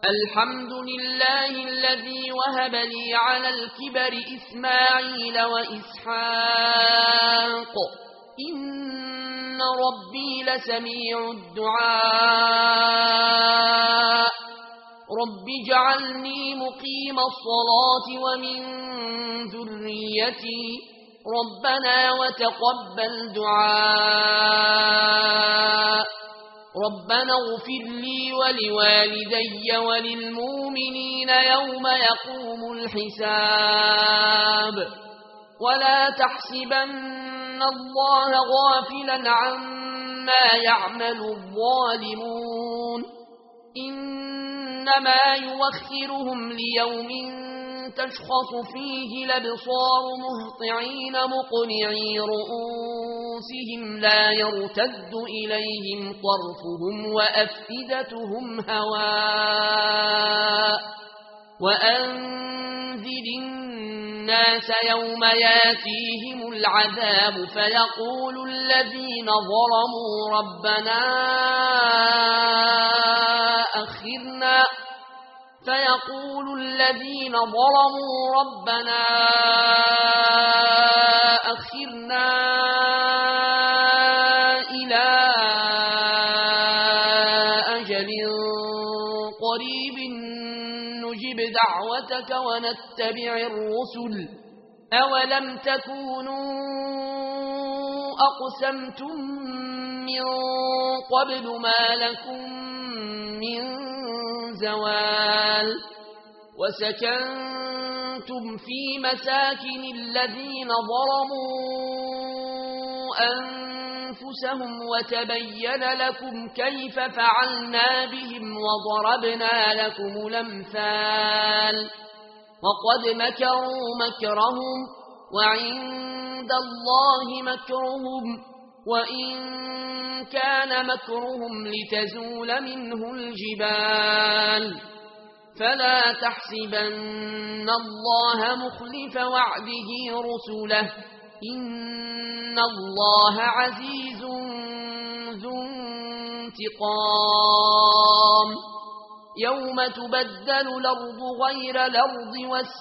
الحمد لله الذي وهب لي على الكبر إسماعيل وإسحاق إن ربي لسميع الدعاء رب اجعلني مقيم الصلاة ومن ذريتي ربنا وتقبل دعاء ربنا اغفر لي ولوالدي وللمؤمنين يوم يقوم الحساب ولا تحسبن الله غافلا عما يعمل الظالمون إنما يوخرهم ليوم تشخص فيه الأبصار مهطعين مقنعي رؤوسهم لا يرتد إليهم طرفهم وأفئدتهم هواء وأنذر الناس يوم ياتيهم العذاب فيقول الذين ظلموا ربنا أخرنا إلى أجل قريب نجب دعوتك ونتبع الرسل أولم تكونوا أقسمتم من قبل ما لكم من زوال وسكنتم في مساكن الذين ظلموا أنفسهم وتبين لكم كيف فعلنا بهم وضربنا لكم الأمثال وقد مكروا مكرهم وعند الله مكرهم وإن كان مكرهم لتزول منه الجبال فلا تحسبن الله مخلف وعده رسله إن الله عزيز ذو انتقام يوم تبدل الأرض غير الأرض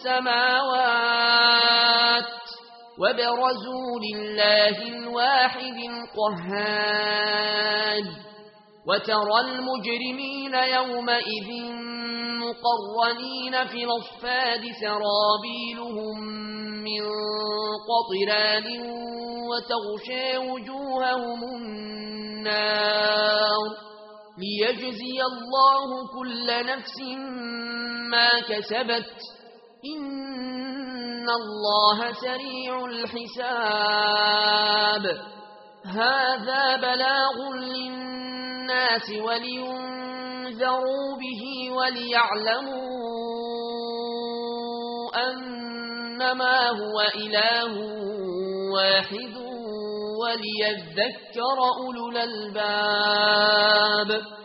والسماوات وبرزوا لله الواحد القهار وترى المجرمين يومئذ مقرنين في الأصفاد سرابيلهم من قطران وتغشى وجوههم النار ليجزي الله كل نفس ما كسبت إن الله سريع الحساب هذا بلاغ للناس ولينذروا به وليعلموا أنما هو إله واحد وليذكر أولو الألباب